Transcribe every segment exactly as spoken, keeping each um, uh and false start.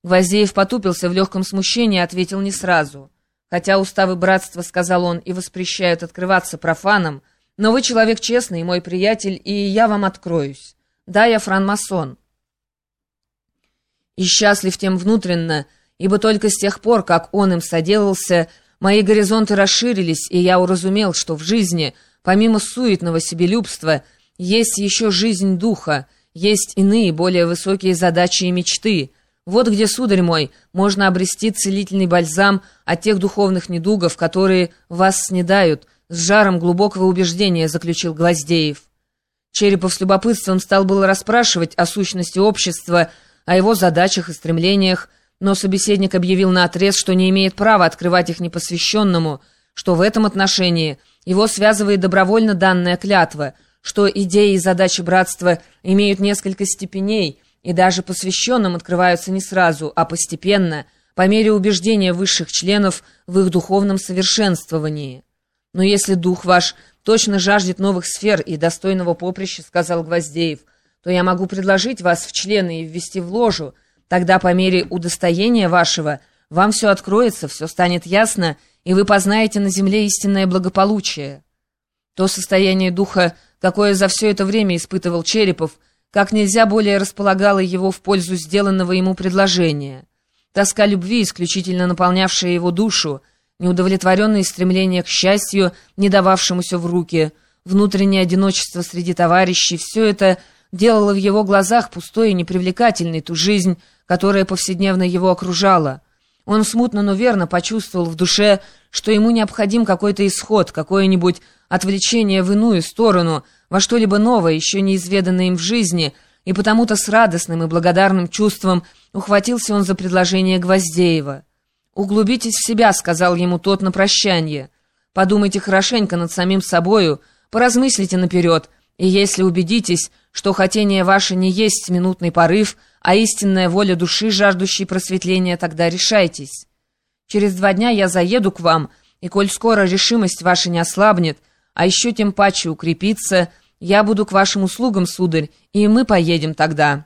Гвоздеев потупился в легком смущении и ответил не сразу. «Хотя уставы братства, — сказал он, — и воспрещают открываться профанам, но вы человек честный, мой приятель, и я вам откроюсь. Да, я франмасон. И счастлив тем внутренно, ибо только с тех пор, как он им соделался, мои горизонты расширились, и я уразумел, что в жизни, помимо суетного себелюбства, есть еще жизнь духа, есть иные, более высокие задачи и мечты. Вот где, сударь мой, можно обрести целительный бальзам от тех духовных недугов, которые вас снедают, с жаром глубокого убеждения, заключил Гвоздеев. Черепов с любопытством стал было расспрашивать о сущности общества, о его задачах и стремлениях, но собеседник объявил наотрез, что не имеет права открывать их непосвященному, что в этом отношении его связывает добровольно данная клятва, что идеи и задачи братства имеют несколько степеней и даже посвященным открываются не сразу, а постепенно, по мере убеждения высших членов в их духовном совершенствовании. «Но если дух ваш точно жаждет новых сфер и достойного поприща, — сказал Гвоздеев, — то я могу предложить вас в члены и ввести в ложу. Тогда по мере удостоения вашего вам все откроется, все станет ясно, и вы познаете на земле истинное благополучие». То состояние духа, какое за все это время испытывал Черепов, как нельзя более располагало его в пользу сделанного ему предложения. Тоска любви, исключительно наполнявшая его душу, неудовлетворенные стремления к счастью, не дававшемуся в руки, внутреннее одиночество среди товарищей — все это делало в его глазах пустой и непривлекательной ту жизнь, которая повседневно его окружала. Он смутно, но верно почувствовал в душе, что ему необходим какой-то исход, какое-нибудь отвлечение в иную сторону, во что-либо новое, еще неизведанное им в жизни, и потому-то с радостным и благодарным чувством ухватился он за предложение Гвоздеева. «Углубитесь в себя», — сказал ему тот на прощанье. «Подумайте хорошенько над самим собою, поразмыслите наперед, и если убедитесь, что хотение ваше не есть минутный порыв, а истинная воля души, жаждущей просветления, тогда решайтесь. Через два дня я заеду к вам, и коль скоро решимость ваша не ослабнет, а еще тем паче укрепится, я буду к вашим услугам, сударь, и мы поедем тогда».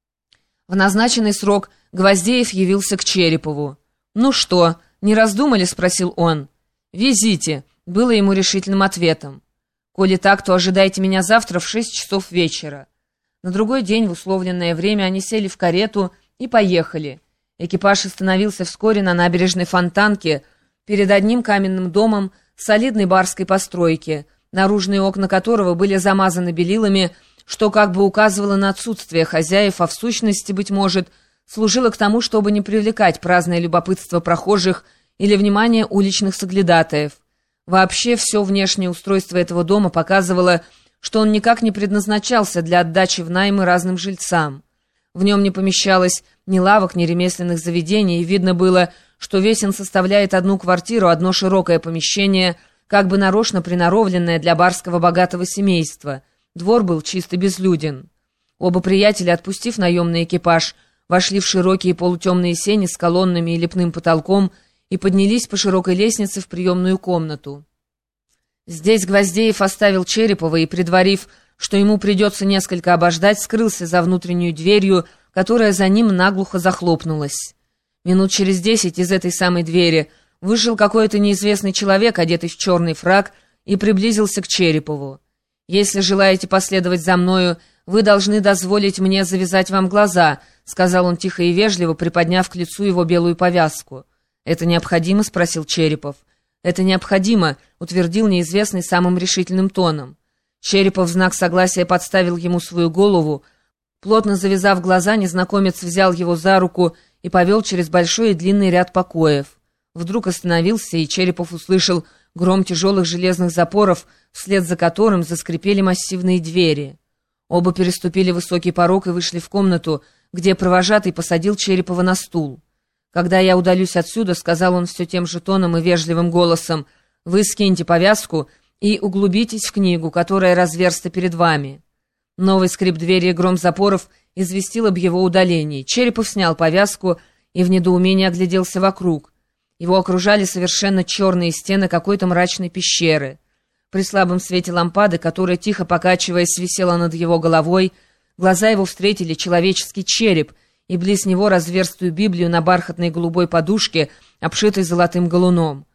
В назначенный срок Гвоздеев явился к Черепову. «Ну что, не раздумали?» — спросил он. «Везите», — было ему решительным ответом. «Коли так, то ожидайте меня завтра в шесть часов вечера». На другой день в условленное время они сели в карету и поехали. Экипаж остановился вскоре на набережной Фонтанке перед одним каменным домом солидной барской постройки, наружные окна которого были замазаны белилами, что как бы указывало на отсутствие хозяев, а в сущности, быть может, служило к тому, чтобы не привлекать праздное любопытство прохожих или внимание уличных соглядатаев. Вообще, все внешнее устройство этого дома показывало, что он никак не предназначался для отдачи в наймы разным жильцам. В нем не помещалось ни лавок, ни ремесленных заведений, и видно было, что весь он составляет одну квартиру, одно широкое помещение, как бы нарочно приноровленное для барского богатого семейства. Двор был чист и безлюден. Оба приятеля, отпустив наемный экипаж, вошли в широкие полутемные сени с колоннами и лепным потолком и поднялись по широкой лестнице в приемную комнату. Здесь Гвоздеев оставил Черепова и, предварив, что ему придется несколько обождать, скрылся за внутреннюю дверью, которая за ним наглухо захлопнулась. Минут через десять из этой самой двери вышел какой-то неизвестный человек, одетый в черный фрак, и приблизился к Черепову. «Если желаете последовать за мною, вы должны дозволить мне завязать вам глаза», — сказал он тихо и вежливо, приподняв к лицу его белую повязку. «Это необходимо?» — спросил Черепов. «Это необходимо», — утвердил неизвестный самым решительным тоном. Черепов в знак согласия подставил ему свою голову. Плотно завязав глаза, незнакомец взял его за руку и повел через большой и длинный ряд покоев. Вдруг остановился, и Черепов услышал гром тяжелых железных запоров, вслед за которым заскрипели массивные двери. Оба переступили высокий порог и вышли в комнату, где провожатый посадил Черепова на стул. «Когда я удалюсь отсюда, — сказал он все тем же тоном и вежливым голосом, — вы скиньте повязку и углубитесь в книгу, которая разверста перед вами». Новый скрип двери и гром запоров известил об его удалении. Черепов снял повязку и в недоумении огляделся вокруг. Его окружали совершенно черные стены какой-то мрачной пещеры. При слабом свете лампады, которая, тихо покачиваясь, висела над его головой, глаза его встретили человеческий череп, и близ него разверстую Библию на бархатной голубой подушке, обшитой золотым галуном.